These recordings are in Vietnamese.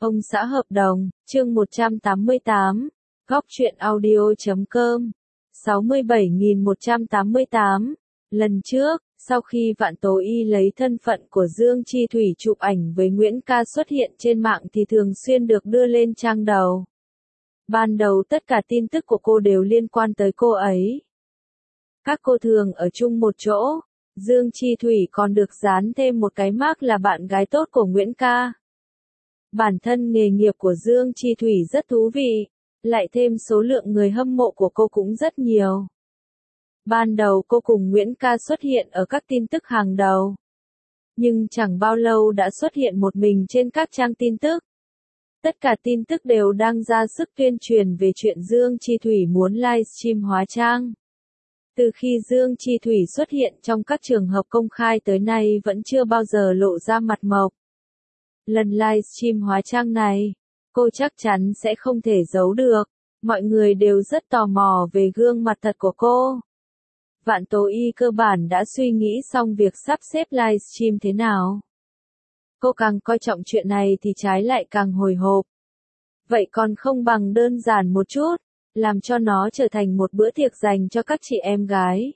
Ông xã hợp đồng, chương 188, góc truyện audio.com, 67.188. Lần trước, sau khi Vạn Tố Y lấy thân phận của Dương Chi Thủy chụp ảnh với Nguyễn Ca xuất hiện trên mạng thì thường xuyên được đưa lên trang đầu. Ban đầu tất cả tin tức của cô đều liên quan tới cô ấy. Các cô thường ở chung một chỗ, Dương Chi Thủy còn được dán thêm một cái mác là bạn gái tốt của Nguyễn Ca. Bản thân nghề nghiệp của Dương Chi Thủy rất thú vị, lại thêm số lượng người hâm mộ của cô cũng rất nhiều. Ban đầu cô cùng Nguyễn Ca xuất hiện ở các tin tức hàng đầu. Nhưng chẳng bao lâu đã xuất hiện một mình trên các trang tin tức. Tất cả tin tức đều đang ra sức tuyên truyền về chuyện Dương Chi Thủy muốn livestream hóa trang. Từ khi Dương Chi Thủy xuất hiện trong các trường hợp công khai tới nay vẫn chưa bao giờ lộ ra mặt mộc. Lần livestream hóa trang này, cô chắc chắn sẽ không thể giấu được, mọi người đều rất tò mò về gương mặt thật của cô. Vạn Tố Y cơ bản đã suy nghĩ xong việc sắp xếp livestream thế nào. Cô càng coi trọng chuyện này thì trái lại càng hồi hộp. Vậy còn không bằng đơn giản một chút, làm cho nó trở thành một bữa tiệc dành cho các chị em gái.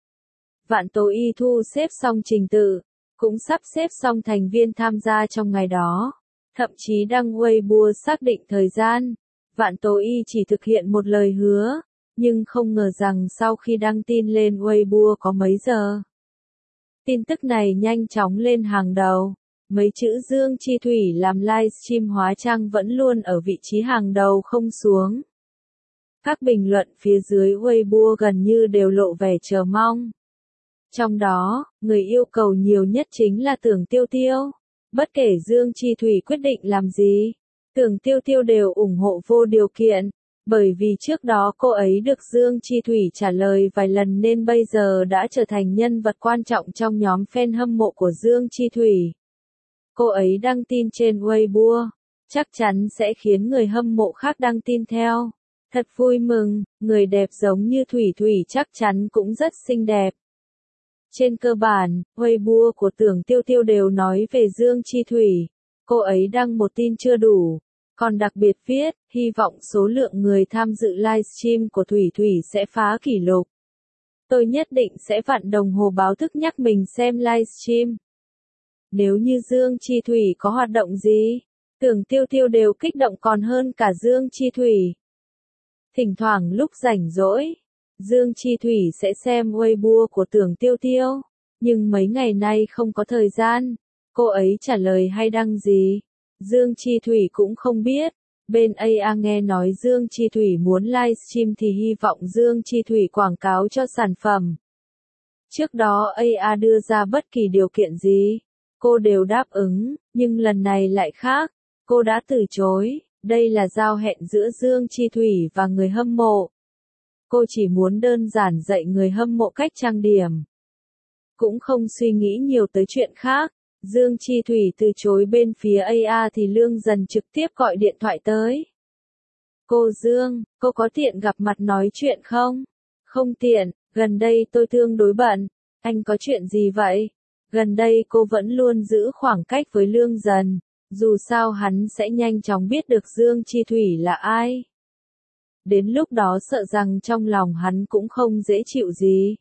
Vạn Tố Y thu xếp xong trình tự, cũng sắp xếp xong thành viên tham gia trong ngày đó, thậm chí đăng Weibo xác định thời gian. Vạn Tố Y chỉ thực hiện một lời hứa, nhưng không ngờ rằng sau khi đăng tin lên Weibo có mấy giờ, tin tức này nhanh chóng lên hàng đầu. Mấy chữ Dương Chi Thủy làm livestream hóa trang vẫn luôn ở vị trí hàng đầu không xuống. Các bình luận phía dưới Weibo gần như đều lộ vẻ chờ mong. Trong đó, người yêu cầu nhiều nhất chính là Tưởng Tiêu Tiêu. Bất kể Dương Chi Thủy quyết định làm gì, Tưởng Tiêu Tiêu đều ủng hộ vô điều kiện, bởi vì trước đó cô ấy được Dương Chi Thủy trả lời vài lần nên bây giờ đã trở thành nhân vật quan trọng trong nhóm fan hâm mộ của Dương Chi Thủy. Cô ấy đăng tin trên Weibo, chắc chắn sẽ khiến người hâm mộ khác đăng tin theo. Thật vui mừng, người đẹp giống như Thủy Thủy chắc chắn cũng rất xinh đẹp. Trên cơ bản, Weibo của Tưởng Tiêu Tiêu đều nói về Dương Chi Thủy. Cô ấy đăng một tin chưa đủ, còn đặc biệt viết, hy vọng số lượng người tham dự livestream của Thủy Thủy sẽ phá kỷ lục. Tôi nhất định sẽ vặn đồng hồ báo thức nhắc mình xem livestream. Nếu như Dương Chi Thủy có hoạt động gì, Tưởng Tiêu Tiêu đều kích động còn hơn cả Dương Chi Thủy. Thỉnh thoảng lúc rảnh rỗi, Dương Chi Thủy sẽ xem Weibo của Tưởng Tiêu Tiêu, nhưng mấy ngày nay không có thời gian, cô ấy trả lời hay đăng gì, Dương Chi Thủy cũng không biết. Bên AA nghe nói Dương Chi Thủy muốn livestream thì hy vọng Dương Chi Thủy quảng cáo cho sản phẩm. Trước đó AA đưa ra bất kỳ điều kiện gì, cô đều đáp ứng, nhưng lần này lại khác, cô đã từ chối. Đây là giao hẹn giữa Dương Chi Thủy và người hâm mộ. Cô chỉ muốn đơn giản dạy người hâm mộ cách trang điểm. Cũng không suy nghĩ nhiều tới chuyện khác. Dương Chi Thủy từ chối bên phía AA thì Lương Dần trực tiếp gọi điện thoại tới. Cô Dương, cô có tiện gặp mặt nói chuyện không? Không tiện, gần đây tôi tương đối bận. Anh có chuyện gì vậy? Gần đây cô vẫn luôn giữ khoảng cách với Lương Dần. Dù sao hắn sẽ nhanh chóng biết được Dương Chi Thủy là ai. Đến lúc đó sợ rằng trong lòng hắn cũng không dễ chịu gì.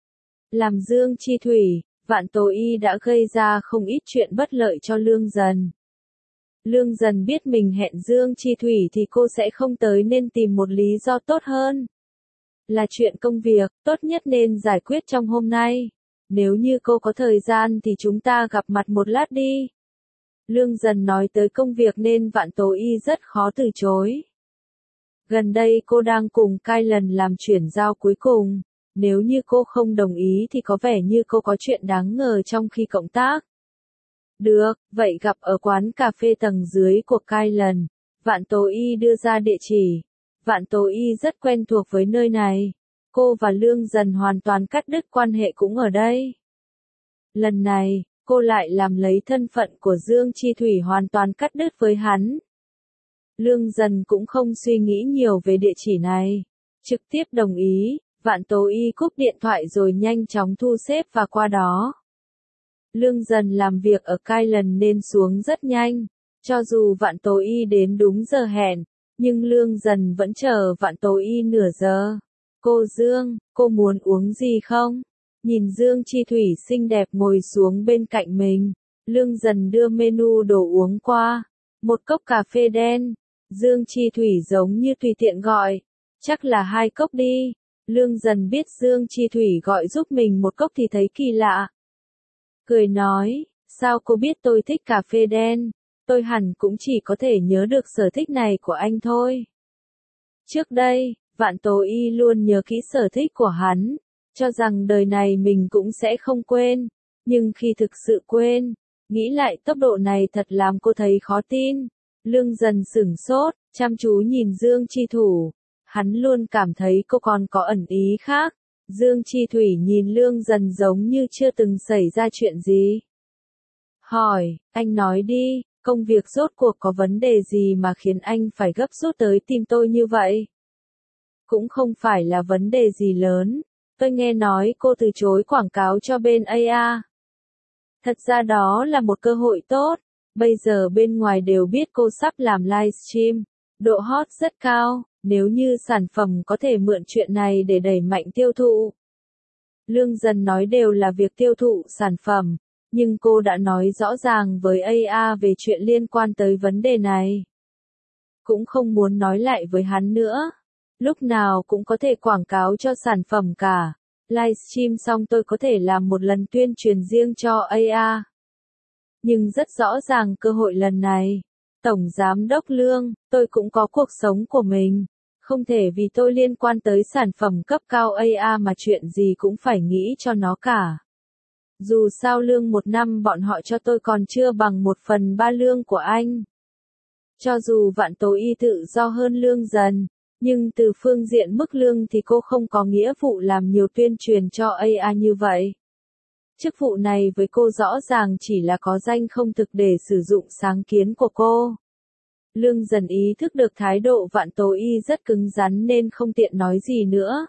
Làm Dương Chi Thủy, Vạn Tố Y đã gây ra không ít chuyện bất lợi cho Lương Dần. Lương Dần biết mình hẹn Dương Chi Thủy thì cô sẽ không tới nên tìm một lý do tốt hơn. Là chuyện công việc, tốt nhất nên giải quyết trong hôm nay. Nếu như cô có thời gian thì chúng ta gặp mặt một lát đi. Lương Dần nói tới công việc nên Vạn Tố Y rất khó từ chối. Gần đây cô đang cùng Kylan làm chuyển giao cuối cùng. Nếu như cô không đồng ý thì có vẻ như cô có chuyện đáng ngờ trong khi cộng tác. Được, vậy gặp ở quán cà phê tầng dưới của Kylan. Vạn Tố Y đưa ra địa chỉ. Vạn Tố Y rất quen thuộc với nơi này. Cô và Lương Dần hoàn toàn cắt đứt quan hệ cũng ở đây. Lần này, cô lại làm lấy thân phận của Dương Chi Thủy hoàn toàn cắt đứt với hắn. Lương Dần cũng không suy nghĩ nhiều về địa chỉ này. Trực tiếp đồng ý, Vạn Tố Y cúp điện thoại rồi nhanh chóng thu xếp và qua đó. Lương Dần làm việc ở Kylan nên xuống rất nhanh. Cho dù Vạn Tố Y đến đúng giờ hẹn, nhưng Lương Dần vẫn chờ Vạn Tố Y nửa giờ. Cô Dương, cô muốn uống gì không? Nhìn Dương Chi Thủy xinh đẹp ngồi xuống bên cạnh mình, Lương Dần đưa menu đồ uống qua. Một cốc cà phê đen. Dương Chi Thủy giống như tùy tiện gọi. Chắc là 2 cốc đi. Lương Dần biết Dương Chi Thủy gọi giúp mình một cốc thì thấy kỳ lạ. Cười nói, sao cô biết tôi thích cà phê đen? Tôi hẳn cũng chỉ có thể nhớ được sở thích này của anh thôi. Trước đây, Vạn Tố Y luôn nhớ kỹ sở thích của hắn, cho rằng đời này mình cũng sẽ không quên. Nhưng khi thực sự quên, nghĩ lại tốc độ này thật làm cô thấy khó tin. Lương Dần sửng sốt, chăm chú nhìn Dương Chi Thủ. Hắn luôn cảm thấy cô còn có ẩn ý khác. Dương Chi Thủy nhìn Lương Dần giống như chưa từng xảy ra chuyện gì. Hỏi, anh nói đi, công việc rốt cuộc có vấn đề gì mà khiến anh phải gấp rút tới tìm tôi như vậy? Cũng không phải là vấn đề gì lớn. Tôi nghe nói cô từ chối quảng cáo cho bên AA. Thật ra đó là một cơ hội tốt. Bây giờ bên ngoài đều biết cô sắp làm livestream. Độ hot rất cao, nếu như sản phẩm có thể mượn chuyện này để đẩy mạnh tiêu thụ. Lương Dần nói đều là việc tiêu thụ sản phẩm, nhưng cô đã nói rõ ràng với AA về chuyện liên quan tới vấn đề này. Cũng không muốn nói lại với hắn nữa. Lúc nào cũng có thể quảng cáo cho sản phẩm cả. Livestream xong tôi có thể làm một lần tuyên truyền riêng cho AA. Nhưng rất rõ ràng cơ hội lần này. Tổng Giám đốc Lương, tôi cũng có cuộc sống của mình. Không thể vì tôi liên quan tới sản phẩm cấp cao AA mà chuyện gì cũng phải nghĩ cho nó cả. Dù sao lương một năm bọn họ cho tôi còn chưa bằng 1/3 lương của anh. Cho dù Vạn Tố Y tự do hơn Lương Dần, nhưng từ phương diện mức lương thì cô không có nghĩa vụ làm nhiều tuyên truyền cho AA như vậy. Chức vụ này với cô rõ ràng chỉ là có danh không thực để sử dụng sáng kiến của cô. Lương Dần ý thức được thái độ Vạn Tố Y rất cứng rắn nên không tiện nói gì nữa.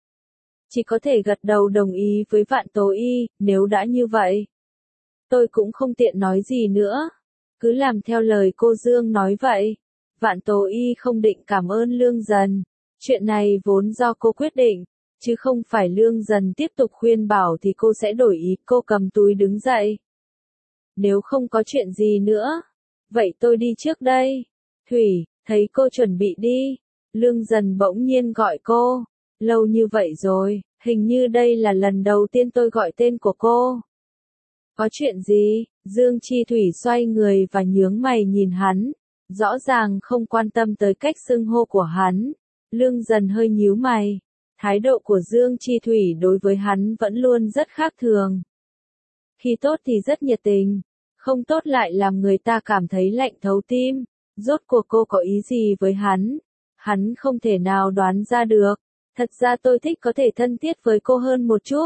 Chỉ có thể gật đầu đồng ý với Vạn Tố Y, nếu đã như vậy. Tôi cũng không tiện nói gì nữa. Cứ làm theo lời cô Dương nói vậy. Vạn Tố Y không định cảm ơn Lương Dần. Chuyện này vốn do cô quyết định, chứ không phải Lương Dần tiếp tục khuyên bảo thì cô sẽ đổi ý. Cô cầm túi đứng dậy. Nếu không có chuyện gì nữa, vậy tôi đi trước đây. Thủy, thấy cô chuẩn bị đi. Lương Dần bỗng nhiên gọi cô. Lâu như vậy rồi, hình như đây là lần đầu tiên tôi gọi tên của cô. Có chuyện gì? Dương Chi Thủy xoay người và nhướng mày nhìn hắn. Rõ ràng không quan tâm tới cách xưng hô của hắn. Lương Dần hơi nhíu mày. Thái độ của Dương Chi Thủy đối với hắn vẫn luôn rất khác thường. Khi tốt thì rất nhiệt tình, không tốt lại làm người ta cảm thấy lạnh thấu tim. Rốt cuộc cô có ý gì với hắn? Hắn không thể nào đoán ra được. Thật ra tôi thích có thể thân thiết với cô hơn một chút.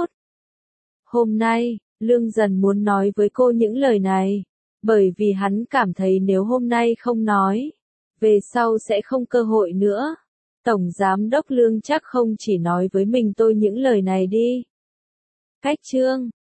Hôm nay, Lương Dần muốn nói với cô những lời này, bởi vì hắn cảm thấy nếu hôm nay không nói, về sau sẽ không cơ hội nữa. Tổng Giám đốc Lương chắc không chỉ nói với mình tôi những lời này đi. Cách chương